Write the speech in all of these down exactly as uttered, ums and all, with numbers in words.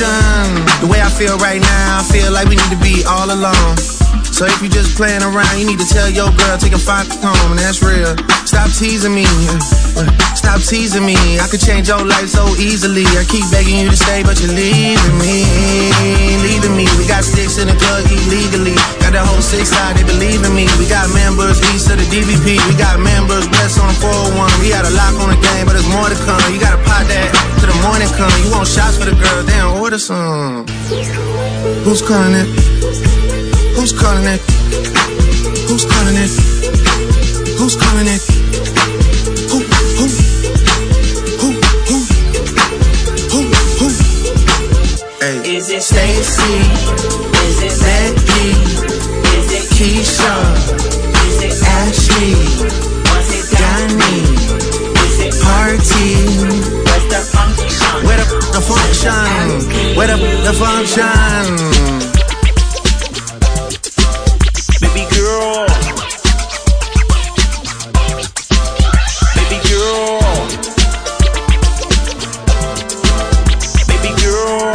function. The way I feel right now, I feel like we need to be all alone. So if you just playing around, you need to tell your girl, take a five home, and that's real. Stop teasing me, stop teasing me. I could change your life so easily. I keep begging you to stay, but you're leaving me, leaving me. We got sticks in the club illegally. Got the whole six side, they believe in me. We got members east of the D V P. We got members west on the four oh one. We had a lock on the game, but there's more to come. You gotta pot that till the morning come. You want shots for the girl, then order some. Who's calling it? Who's calling it? Who's calling it? Who's calling it? Who, who, who, who, who, who? Hey. Is it Stacy? Is it Becky? Is it Keisha? Is it Ashley? Was it Donnie? Is it Party? Where's the function? Where the, the function? Where the, the function? Baby girl, baby girl, baby girl,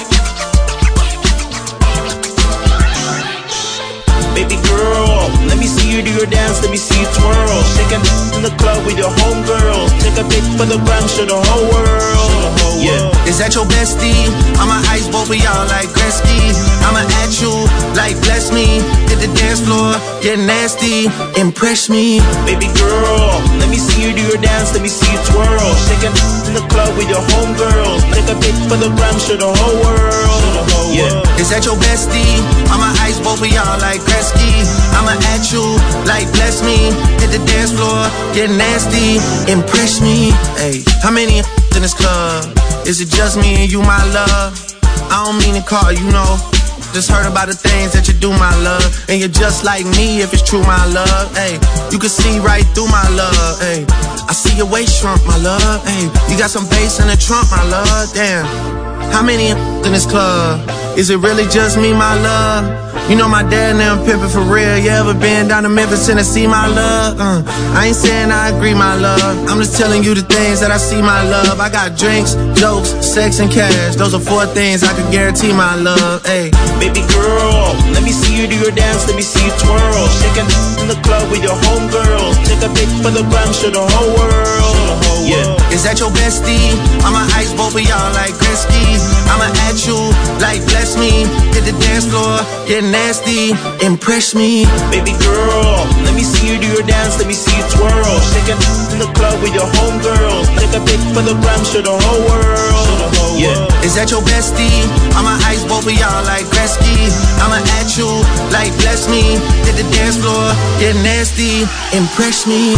baby girl. Let me see you do your dance, let me see you twirl. Shaking in the club with your homegirls. Take a pic for the gram, show the whole world. Yeah. Is that your bestie? I'ma ice both of y'all like Gretzky. I'ma at you like bless me. Hit the dance floor, get nasty, impress me. Baby girl, let me see you do your dance, let me see you twirl. Shaking in the club with your homegirls. Take a pic for the gram, show the whole world. Yeah. Is that your bestie? I'ma ice both of y'all like Gretzky. I'ma at you like bless me. Hit the dance floor, get nasty, impress me. Hey, how many in this club? Is it just me and you, my love? I don't mean to call you, know. Just heard about the things that you do, my love. And you're just like me if it's true, my love. Hey, you can see right through my love. Hey, I see your waist shrunk, my love. Hey, you got some bass in the trunk, my love. Damn, how many in this club? Is it really just me, my love? You know my dad and them pimpin' for real. You ever been down to Memphis, Tennessee, my love? Uh, I ain't saying I agree, my love. I'm just telling you the things that I see, my love. I got drinks, jokes, sex, and cash. Those are four things I can guarantee, my love. Hey, baby girl, let me see you do your dance, let me see you twirl. Shaking in the club with your homegirls. Take a pic for the gram, show the whole world. Yeah. Is that your bestie? I'ma ice both of y'all like Gretzky. I'ma at you like bless me. Hit the dance floor, get nasty, impress me. Baby girl, let me see you do your dance, let me see you twirl. Shaking in the club with your homegirls. Take a pic for the gram, show the whole world. Yeah. Is that your bestie? I'ma ice both of y'all like Gretzky. I'ma at you like bless me. Hit the dance floor, get nasty, impress me.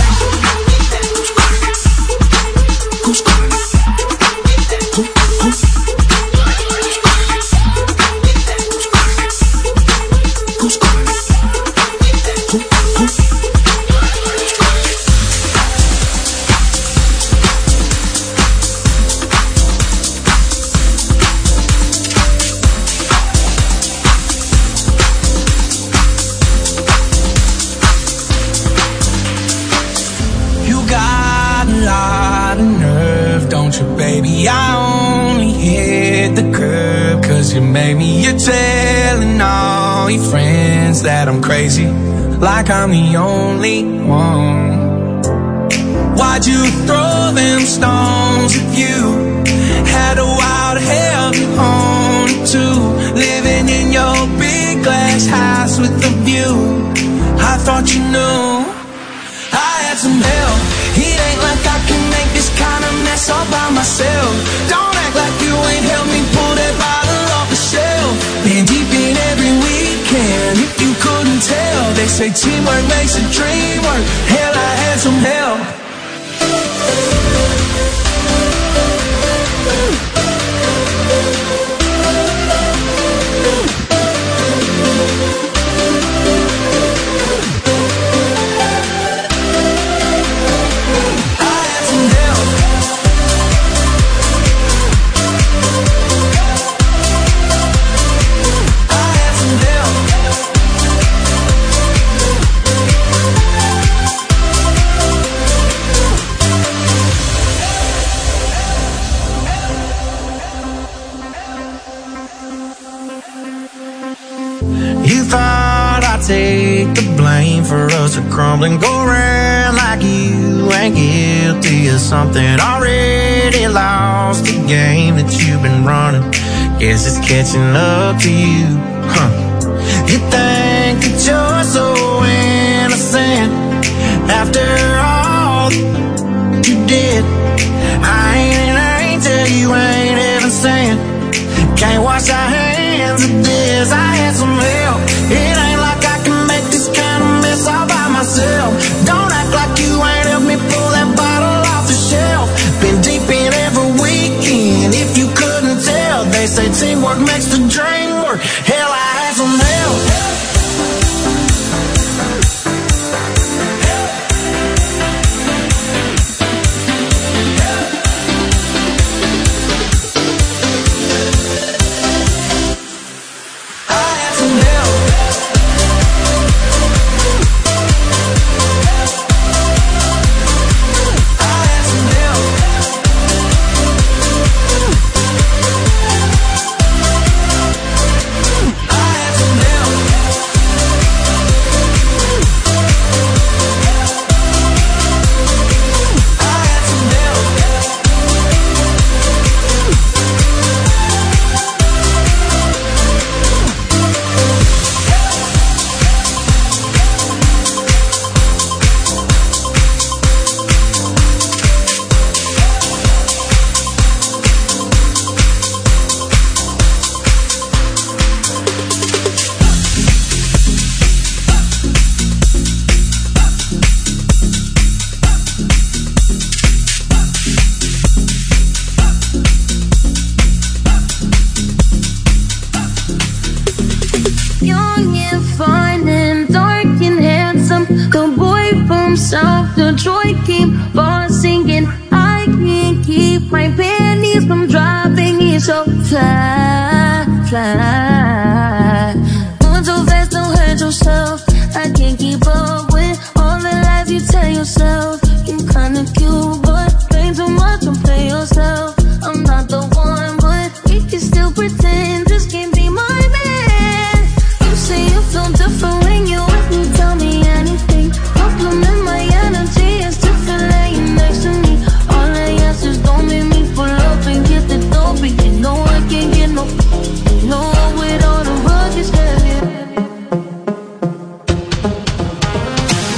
Who's calling it? Who, who? Who's calling it? Who, who? You got a lot of nerve, don't you, baby? I only hit the curb 'cause you made me. You're telling all your friends that I'm crazy, like I'm the only one. Why'd you throw them stones if you had a wild hell on it too? Living in your big glass house with a view. I thought you knew I had some help. It ain't like I can make this kind of mess all by myself. Don't act like you ain't helped me pull that bottle off the shelf. Been deep in every weekend, if you couldn't tell. They say teamwork makes a dream work. Hell, I had some help. take the blame for us to crumble and go around like you ain't guilty of something already lost. The game that you've been running, guess it's catching up to you, huh? You think that you're so innocent after all you did. I ain't an angel, you ain't even saying. Can't wash our hands of this. I had some help. It ain't like I can make this kind of mess all by myself. Don't act like you ain't helped me pull that bottle off the shelf. Been deep in every weekend. If you couldn't tell, they say teamwork makes the dream work. Hell, I had some help.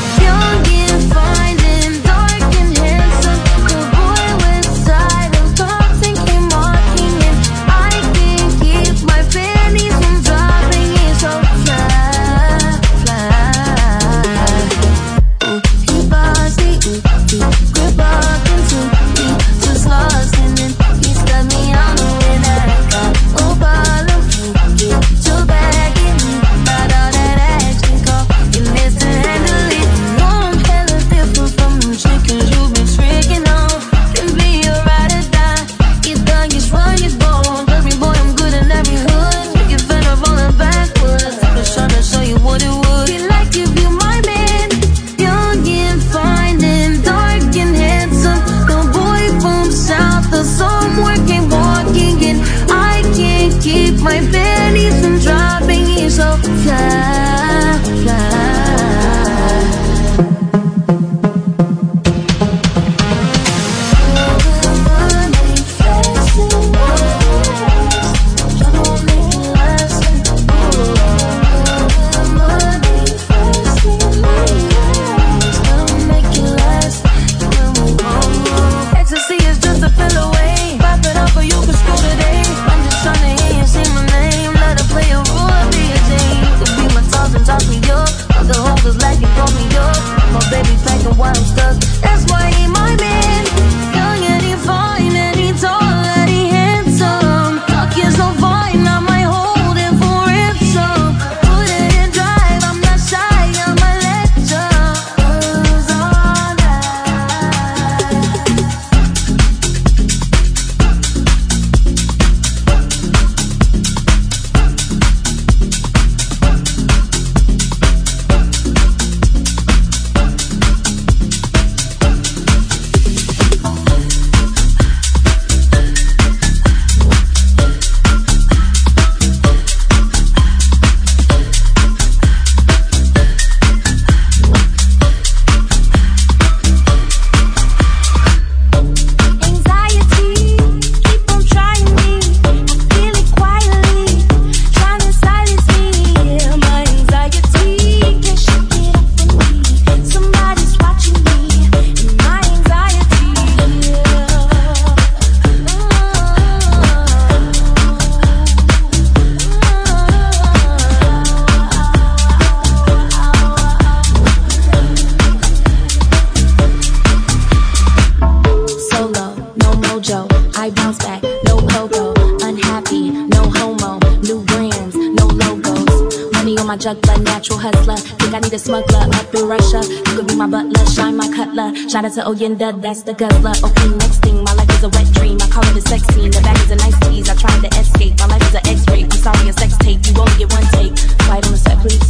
Young and fine and dark and handsome, the boy with side of I bounce back, no pogo. Unhappy, no homo. New brands, no logos. Money on my juggler, natural hustler. Think I need a smuggler up in Russia. You could be my butler, shine my cutler. Shout out to Oyenda, that's the guzzler. Okay, next thing, my life is a wet dream. I call it a sex scene, the bag is a nice tease. I tried to escape, my life is an X-ray. I'm sorry, a sex tape, you only get one take. Quiet on the set, please.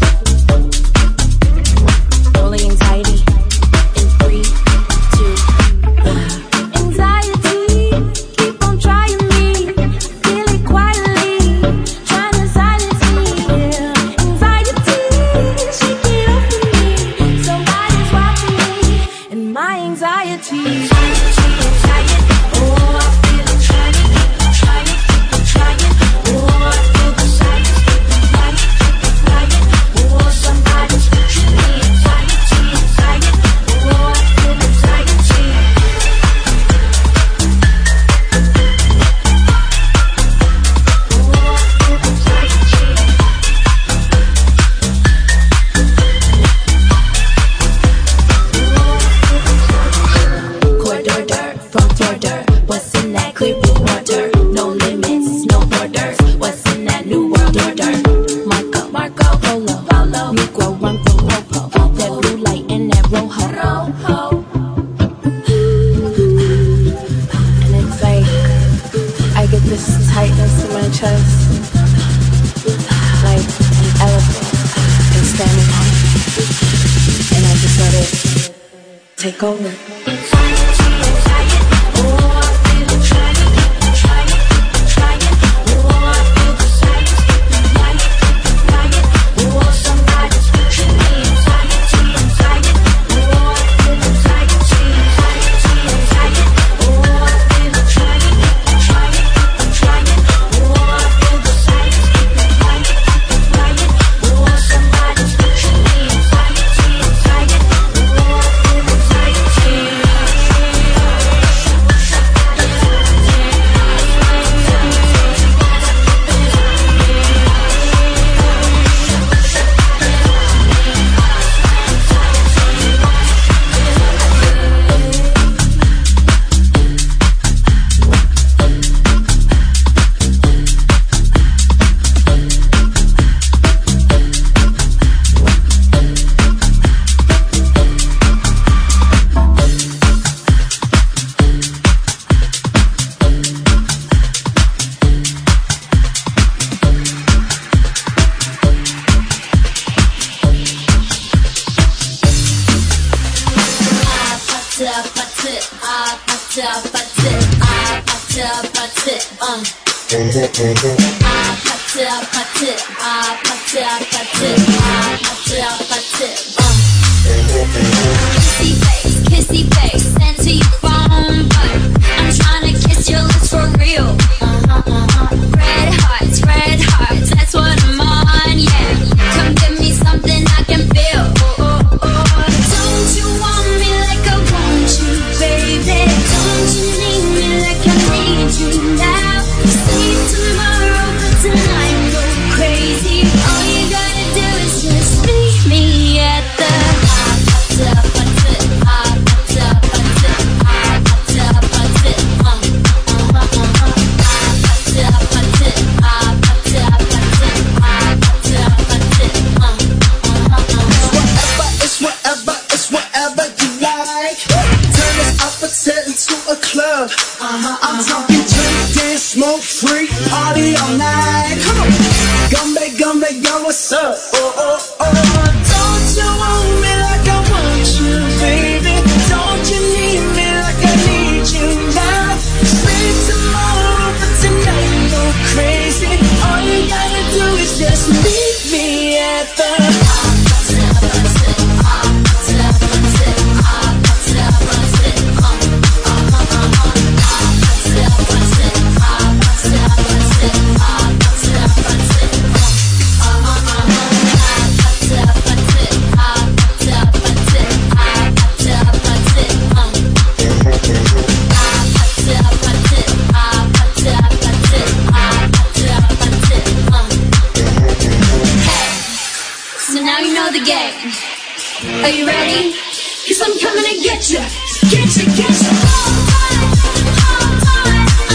Rolling anxiety in three, two, one. Anxiety, keep on trying me. Feel it quietly, trying to silence me. Yeah. Anxiety, shake it off of me. Somebody's watching me, and my anxiety. Anxiety, anxiety, oh, I feel it trying, trying, trying. Oh, I feel the silence, flying, flying. Oh, somebody's watching me. Anxiety, anxiety, oh, I feel anxiety. Corridor, front order, what's in that clear blue water? No limits, no borders, what's in that new world order? Marco, Marco, Polo, Polo, Negro, run from Popo, that blue light and that rojo, rojo. And it's like, I get this tightness in my chest, like an elephant is standing on it, and I just let it take over. Are you ready? Cause I'm coming to get you. Get you, get you. Hold on, hold on.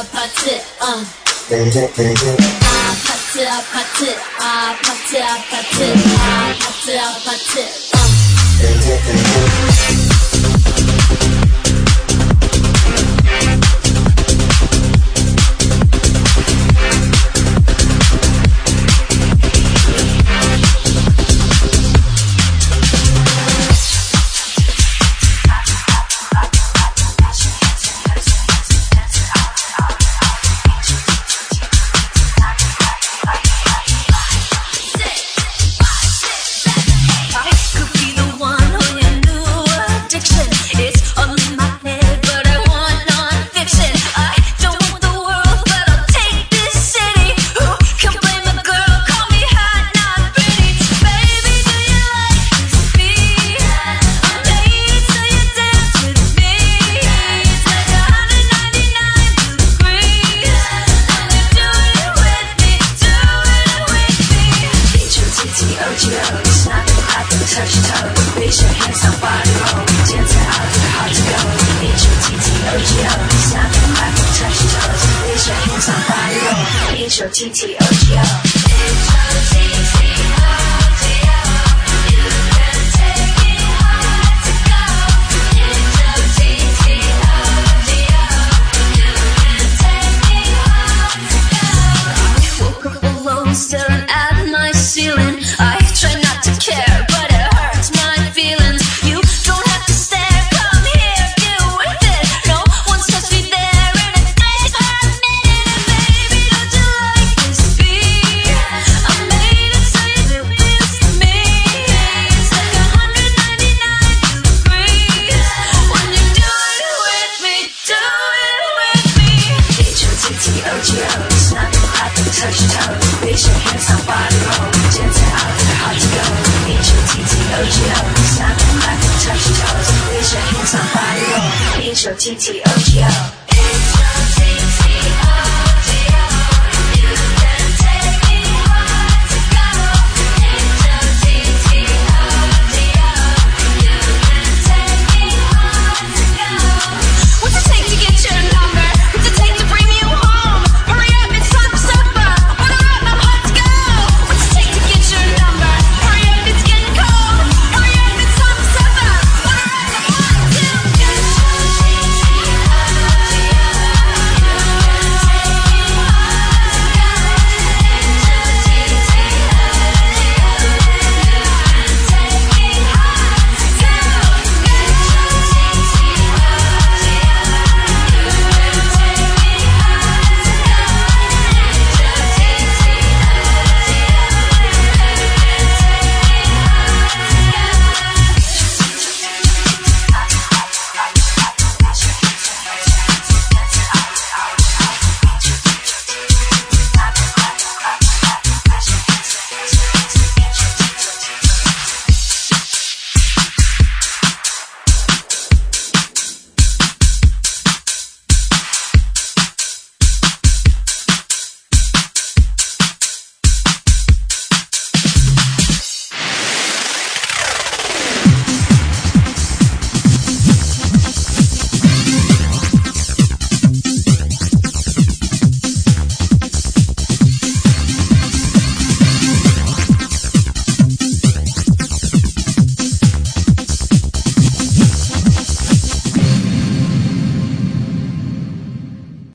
아파트 어 아파트 아파트 아파트 아파트 아파트 아파트 어 T T O G O